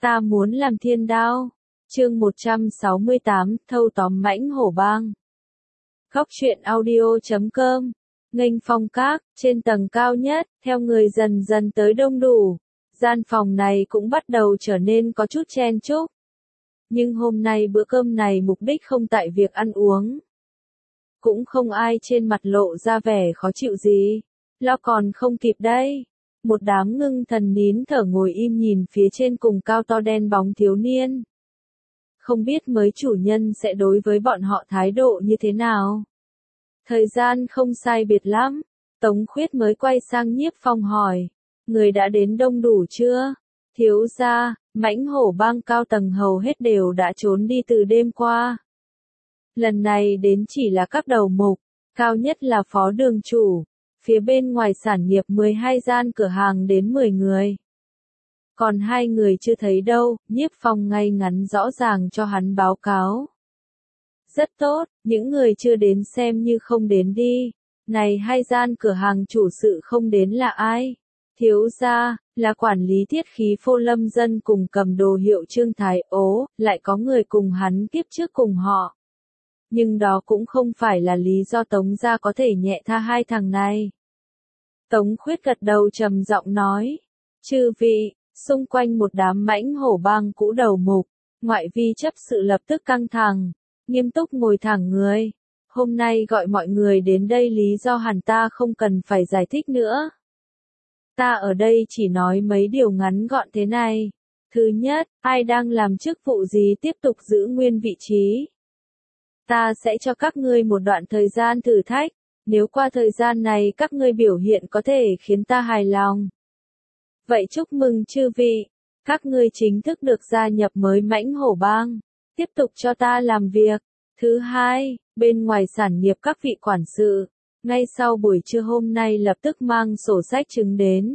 Ta muốn làm thiên đao. Chương 168, thâu tóm mãnh hổ bang. Góc truyện audio.com. Nghênh phong các, trên tầng cao nhất, theo người dần dần tới đông đủ. Gian phòng này cũng bắt đầu trở nên có chút chen chúc. Nhưng hôm nay bữa cơm này mục đích không tại việc ăn uống. Cũng không ai trên mặt lộ ra vẻ khó chịu gì. Lo còn không kịp đây. Một đám ngưng thần nín thở ngồi im nhìn phía trên cùng cao to đen bóng thiếu niên. Không biết mới chủ nhân sẽ đối với bọn họ thái độ như thế nào. Thời gian không sai biệt lắm, Tống Khuyết mới quay sang Nhiếp Phong hỏi, người đã đến đông đủ chưa? Thiếu gia, mãnh hổ bang cao tầng hầu hết đều đã trốn đi từ đêm qua. Lần này đến chỉ là các đầu mục, cao nhất là phó đường chủ, phía bên ngoài sản nghiệp 12 gian cửa hàng đến 10 người. Còn 2 người chưa thấy đâu, Nhiếp Phong ngay ngắn rõ ràng cho hắn báo cáo. Rất tốt, những người chưa đến xem như không đến đi. Này 2 gian cửa hàng chủ sự không đến là ai? Thiếu gia, là quản lý thiết khí Phô Lâm Dân cùng cầm đồ hiệu Trương Thái Ố, lại có người cùng hắn kiếp trước cùng họ. Nhưng đó cũng không phải là lý do Tống gia có thể nhẹ tha 2 thằng này. Tống Khuyết gật đầu trầm giọng nói, chư vị, xung quanh một đám mãnh hổ bang cũ đầu mục, ngoại vi chấp sự lập tức căng thẳng, nghiêm túc ngồi thẳng người. Hôm nay gọi mọi người đến đây lý do hẳn ta không cần phải giải thích nữa. Ta ở đây chỉ nói mấy điều ngắn gọn thế này. Thứ nhất, ai đang làm chức vụ gì tiếp tục giữ nguyên vị trí. Ta sẽ cho các ngươi một đoạn thời gian thử thách, nếu qua thời gian này các ngươi biểu hiện có thể khiến ta hài lòng. Vậy chúc mừng chư vị, các ngươi chính thức được gia nhập mới mãnh hổ bang, tiếp tục cho ta làm việc. Thứ hai, bên ngoài sản nghiệp các vị quản sự, ngay sau buổi trưa hôm nay lập tức mang sổ sách chứng đến.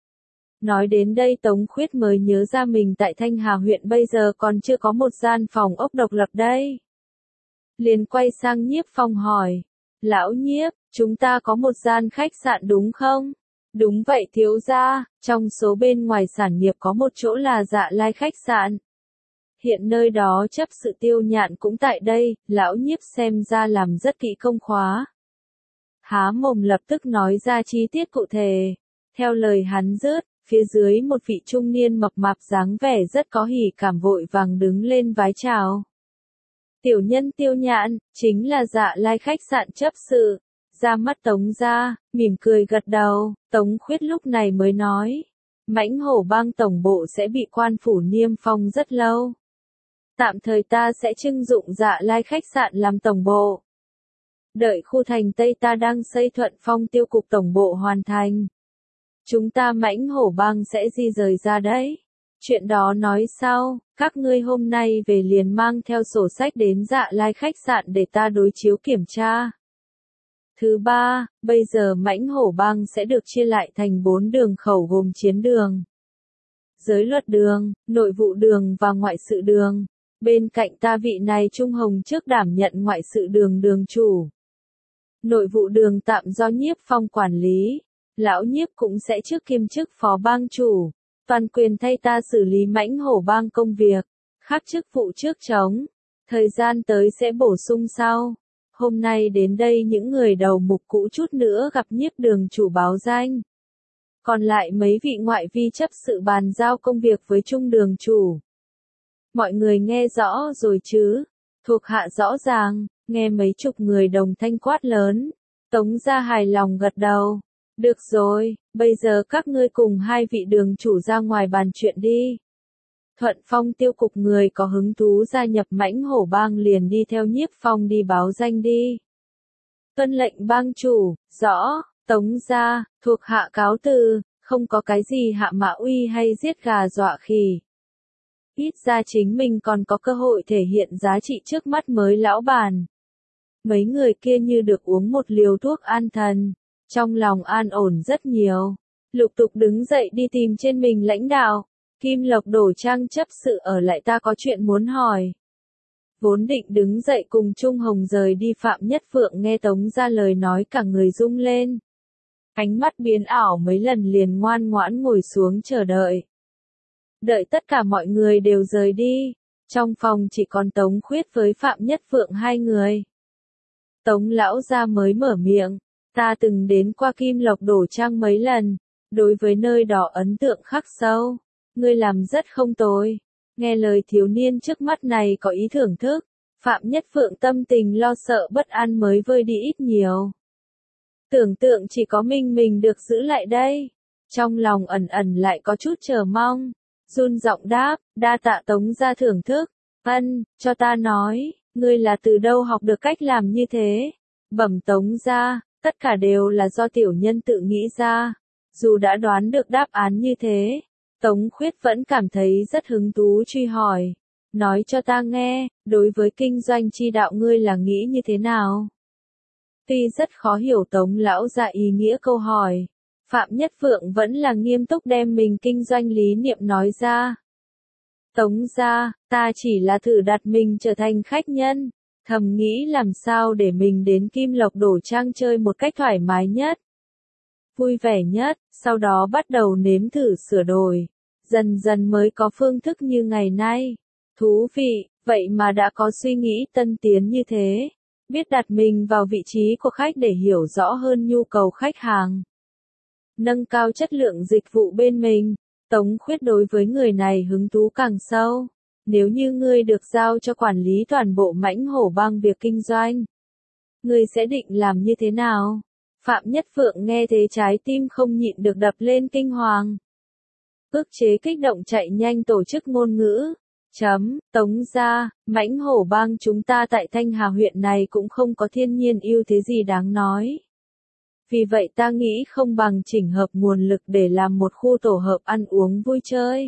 Nói đến đây Tống Khuyết mới nhớ ra mình tại Thanh Hà huyện bây giờ còn chưa có một gian phòng ốc độc lập đây. Liền quay sang Nhiếp Phong hỏi, lão Nhiếp, chúng ta có một gian khách sạn đúng không? Đúng vậy thiếu gia, trong số bên ngoài sản nghiệp có một chỗ là Dạ Lai khách sạn. Hiện nơi đó chấp sự Tiêu Nhạn cũng tại đây, lão Nhiếp xem ra làm rất kỹ công khóa. Há mồm lập tức nói ra chi tiết cụ thể. Theo lời hắn dứt, phía dưới một vị trung niên mập mạp dáng vẻ rất có hỉ cảm vội vàng đứng lên vái chào. Tiểu nhân Tiêu Nhạn, chính là Dạ Lai khách sạn chấp sự. Ra mắt Tống gia, mỉm cười gật đầu, Tống Khuyết lúc này mới nói. Mãnh hổ bang tổng bộ sẽ bị quan phủ niêm phong rất lâu. Tạm thời ta sẽ trưng dụng Dạ Lai khách sạn làm tổng bộ. Đợi khu thành Tây ta đang xây Thuận Phong tiêu cục tổng bộ hoàn thành. Chúng ta mãnh hổ bang sẽ di rời ra đấy. Chuyện đó nói sau, các ngươi hôm nay về liền mang theo sổ sách đến Dạ Lai khách sạn để ta đối chiếu kiểm tra. Thứ ba, bây giờ mãnh hổ bang sẽ được chia lại thành 4 đường khẩu gồm chiến đường, giới luật đường, nội vụ đường và ngoại sự đường. Bên cạnh ta vị này Trung Hồng trước đảm nhận ngoại sự đường đường chủ. Nội vụ đường tạm do Nhiếp Phong quản lý. Lão Nhiếp cũng sẽ trước kiêm chức phó bang chủ. Toàn quyền thay ta xử lý mãnh hổ bang công việc. Khác chức vụ trước trống. Thời gian tới sẽ bổ sung sau. Hôm nay đến đây những người đầu mục cũ chút nữa gặp Nhiếp đường chủ báo danh. Còn lại mấy vị ngoại vi chấp sự bàn giao công việc với Trung đường chủ. Mọi người nghe rõ rồi chứ? Thuộc hạ rõ ràng, nghe mấy chục người đồng thanh quát lớn. Tống gia hài lòng gật đầu. Được rồi, bây giờ các ngươi cùng 2 vị đường chủ ra ngoài bàn chuyện đi. Thuận Phong tiêu cục người có hứng thú gia nhập mãnh hổ bang liền đi theo Nhiếp Phong đi báo danh đi. Tuân lệnh bang chủ, rõ, Tống gia, thuộc hạ cáo từ, không có cái gì hạ mã uy hay giết gà dọa khỉ. Ít ra chính mình còn có cơ hội thể hiện giá trị trước mắt mới lão bản. Mấy người kia như được uống một liều thuốc an thần, trong lòng an ổn rất nhiều. Lục tục đứng dậy đi tìm trên mình lãnh đạo. Kim Lộc Đổ Trang chấp sự ở lại ta có chuyện muốn hỏi. Vốn định đứng dậy cùng Trung Hồng rời đi Phạm Nhất Phượng nghe Tống ra lời nói cả người rung lên. Ánh mắt biến ảo mấy lần liền ngoan ngoãn ngồi xuống chờ đợi. Đợi tất cả mọi người đều rời đi, trong phòng chỉ còn Tống Khuyết với Phạm Nhất Phượng hai người. Tống lão gia mới mở miệng, ta từng đến qua Kim Lộc Đổ Trang mấy lần, đối với nơi đó ấn tượng khắc sâu, ngươi làm rất không tồi. Nghe lời thiếu niên trước mắt này có ý thưởng thức, Phạm Nhất Phượng tâm tình lo sợ bất an mới vơi đi ít nhiều. Tưởng tượng chỉ có mình được giữ lại đây, trong lòng ẩn ẩn lại có chút chờ mong, run giọng đáp, đa tạ Tống gia thưởng thức, cho ta nói, ngươi là từ đâu học được cách làm như thế? Bẩm Tống gia, tất cả đều là do tiểu nhân tự nghĩ ra, dù đã đoán được đáp án như thế. Tống Khuyết vẫn cảm thấy rất hứng thú truy hỏi. Nói cho ta nghe, đối với kinh doanh chi đạo ngươi là nghĩ như thế nào? Tuy rất khó hiểu Tống lão gia ý nghĩa câu hỏi, Phạm Nhất Phượng vẫn là nghiêm túc đem mình kinh doanh lý niệm nói ra. Tống gia, ta chỉ là thử đặt mình trở thành khách nhân, thầm nghĩ làm sao để mình đến Kim Lộc Đổ Trang chơi một cách thoải mái nhất, vui vẻ nhất, sau đó bắt đầu nếm thử sửa đổi. Dần dần mới có phương thức như ngày nay. Thú vị, vậy mà đã có suy nghĩ tân tiến như thế. Biết đặt mình vào vị trí của khách để hiểu rõ hơn nhu cầu khách hàng. Nâng cao chất lượng dịch vụ bên mình. Tống Khuyết đối với người này hứng thú càng sâu. Nếu như ngươi được giao cho quản lý toàn bộ Mãnh Hổ Bang việc kinh doanh, ngươi sẽ định làm như thế nào? Phạm Nhất Phượng nghe thế trái tim không nhịn được đập lên kinh hoàng. Ức chế kích động chạy nhanh tổ chức ngôn ngữ. Tống gia, Mãnh Hổ Bang chúng ta tại Thanh Hà huyện này cũng không có thiên nhiên ưu thế gì đáng nói. Vì vậy ta nghĩ không bằng chỉnh hợp nguồn lực để làm một khu tổ hợp ăn uống vui chơi.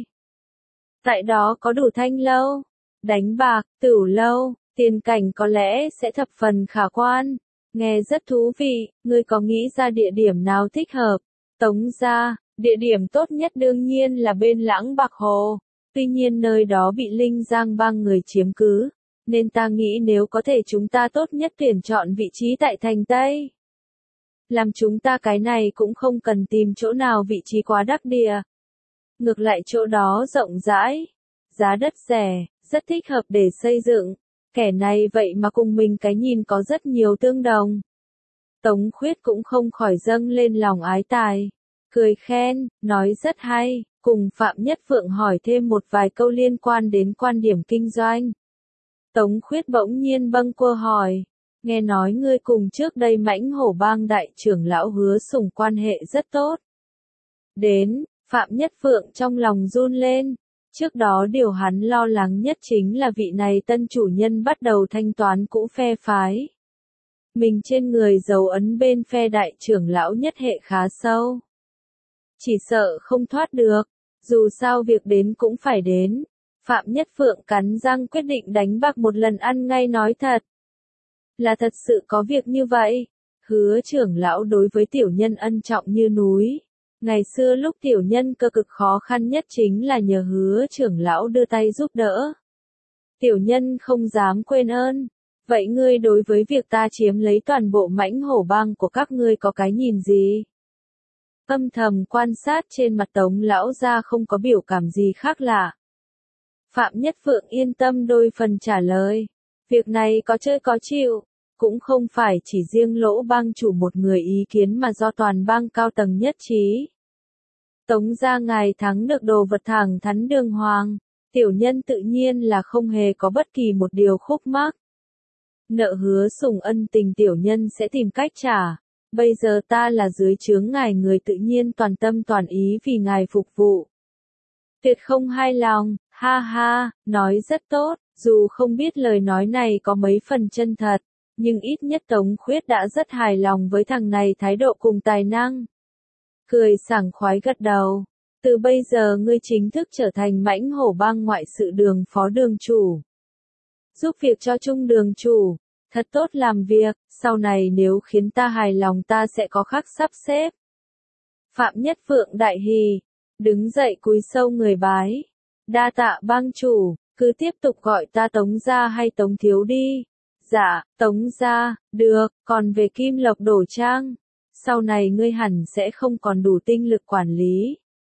Tại đó có đủ thanh lâu, đánh bạc, tửu lâu, tiền cảnh có lẽ sẽ thập phần khả quan. Nghe rất thú vị, ngươi có nghĩ ra địa điểm nào thích hợp? Tống gia, địa điểm tốt nhất đương nhiên là bên Lãng Bạc Hồ. Tuy nhiên nơi đó bị Linh Giang Bang người chiếm cứ, nên ta nghĩ nếu có thể chúng ta tốt nhất tuyển chọn vị trí tại thành Tây. Làm chúng ta cái này cũng không cần tìm chỗ nào vị trí quá đắc địa. Ngược lại chỗ đó rộng rãi, giá đất rẻ, rất thích hợp để xây dựng. Kẻ này vậy mà cùng mình cái nhìn có rất nhiều tương đồng. Tống Khuyết cũng không khỏi dâng lên lòng ái tài. Cười khen, nói rất hay, cùng Phạm Nhất Phượng hỏi thêm một vài câu liên quan đến quan điểm kinh doanh. Tống Khuyết bỗng nhiên bâng quơ hỏi, nghe nói ngươi cùng trước đây Mãnh Hổ Bang đại trưởng lão Hứa Sùng quan hệ rất tốt. Đến, Phạm Nhất Phượng trong lòng run lên, trước đó điều hắn lo lắng nhất chính là vị này tân chủ nhân bắt đầu thanh toán cũ phe phái. Mình trên người dấu ấn bên phe đại trưởng lão nhất hệ khá sâu. Chỉ sợ không thoát được, dù sao việc đến cũng phải đến. Phạm Nhất Phượng cắn răng quyết định đánh bạc một lần ăn ngay nói thật. Là thật sự có việc như vậy. Hứa trưởng lão đối với tiểu nhân ân trọng như núi. Ngày xưa lúc tiểu nhân cơ cực khó khăn nhất chính là nhờ Hứa trưởng lão đưa tay giúp đỡ. Tiểu nhân không dám quên ơn. Vậy ngươi đối với việc ta chiếm lấy toàn bộ Mãnh Hổ Bang của các ngươi có cái nhìn gì? Âm thầm quan sát trên mặt Tống lão gia không có biểu cảm gì khác lạ. Phạm Nhất Phượng yên tâm đôi phần trả lời. Việc này có chơi có chịu, cũng không phải chỉ riêng Lỗ Bang chủ một người ý kiến mà do toàn bang cao tầng nhất trí. Tống gia ngài thắng được đồ vật thẳng thắn đường hoàng, tiểu nhân tự nhiên là không hề có bất kỳ một điều khúc mắc. Nợ Hứa Sùng ân tình tiểu nhân sẽ tìm cách trả. Bây giờ ta là dưới trướng ngài người tự nhiên toàn tâm toàn ý vì ngài phục vụ. Tuyệt không hài lòng, ha ha, nói rất tốt, dù không biết lời nói này có mấy phần chân thật, nhưng ít nhất Tống Khuyết đã rất hài lòng với thằng này thái độ cùng tài năng. Cười sảng khoái gật đầu, từ bây giờ ngươi chính thức trở thành Mãnh Hổ Bang ngoại sự đường phó đường chủ. Giúp việc cho trung đường chủ. Thật tốt làm việc, sau này nếu khiến ta hài lòng ta sẽ có khác sắp xếp. Phạm Nhất Phượng đại hỉ, đứng dậy cúi sâu người bái. Đa tạ bang chủ, cứ tiếp tục gọi ta Tống gia hay Tống thiếu đi. Dạ, Tống gia, được, còn về Kim Lộc Đổ Trang, sau này ngươi hẳn sẽ không còn đủ tinh lực quản lý.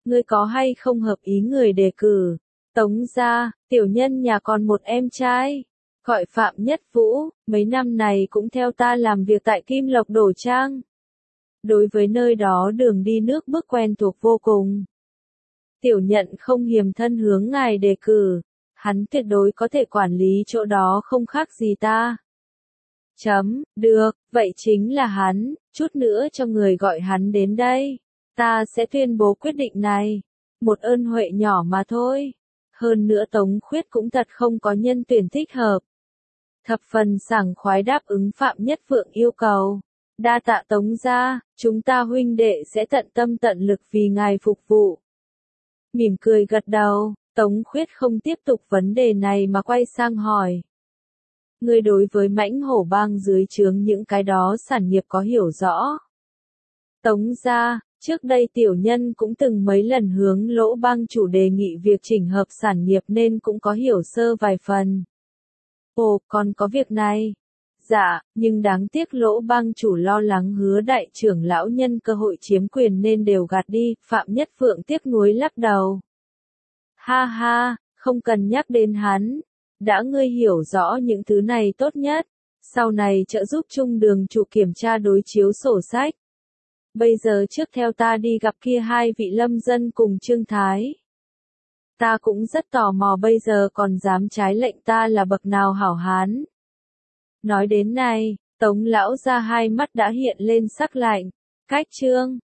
Ngươi có hay không hợp ý người đề cử? Tống gia, tiểu nhân nhà còn một em trai, gọi Phạm Nhất Vũ, mấy năm này cũng theo ta làm việc tại Kim Lộc Đồ Trang. Đối với nơi đó đường đi nước bước quen thuộc vô cùng. Tiểu nhận không hiềm thân hướng ngài đề cử, hắn tuyệt đối có thể quản lý chỗ đó không khác gì ta. Được, vậy chính là hắn, chút nữa cho người gọi hắn đến đây. Ta sẽ tuyên bố quyết định này. Một ơn huệ nhỏ mà thôi. Hơn nữa Tống Khuyết cũng thật không có nhân tuyển thích hợp. Thập phần sảng khoái đáp ứng Phạm Nhất Vượng yêu cầu. Đa tạ Tống gia, chúng ta huynh đệ sẽ tận tâm tận lực vì ngài phục vụ. Mỉm cười gật đầu, Tống Khuyết không tiếp tục vấn đề này mà quay sang hỏi. Ngươi đối với mãnh hổ bang dưới trướng những cái đó sản nghiệp có hiểu rõ. Tống gia, trước đây tiểu nhân cũng từng mấy lần hướng Lỗ bang chủ đề nghị việc chỉnh hợp sản nghiệp nên cũng có hiểu sơ vài phần. Ồ, còn có việc này. Dạ, nhưng đáng tiếc Lỗ bang chủ lo lắng Hứa đại trưởng lão nhân cơ hội chiếm quyền nên đều gạt đi, Phạm Nhất Phượng tiếc nuối lắc đầu. Ha ha, không cần nhắc đến hắn. Đã ngươi hiểu rõ những thứ này tốt nhất, sau này trợ giúp Trung Đường chủ kiểm tra đối chiếu sổ sách. Bây giờ trước theo ta đi gặp kia hai vị lâm dân cùng Trương Thái. Ta cũng rất tò mò bây giờ còn dám trái lệnh ta là bậc nào hảo hán. Nói đến này, Tống lão ra hai mắt đã hiện lên sắc lạnh. Cách Trương,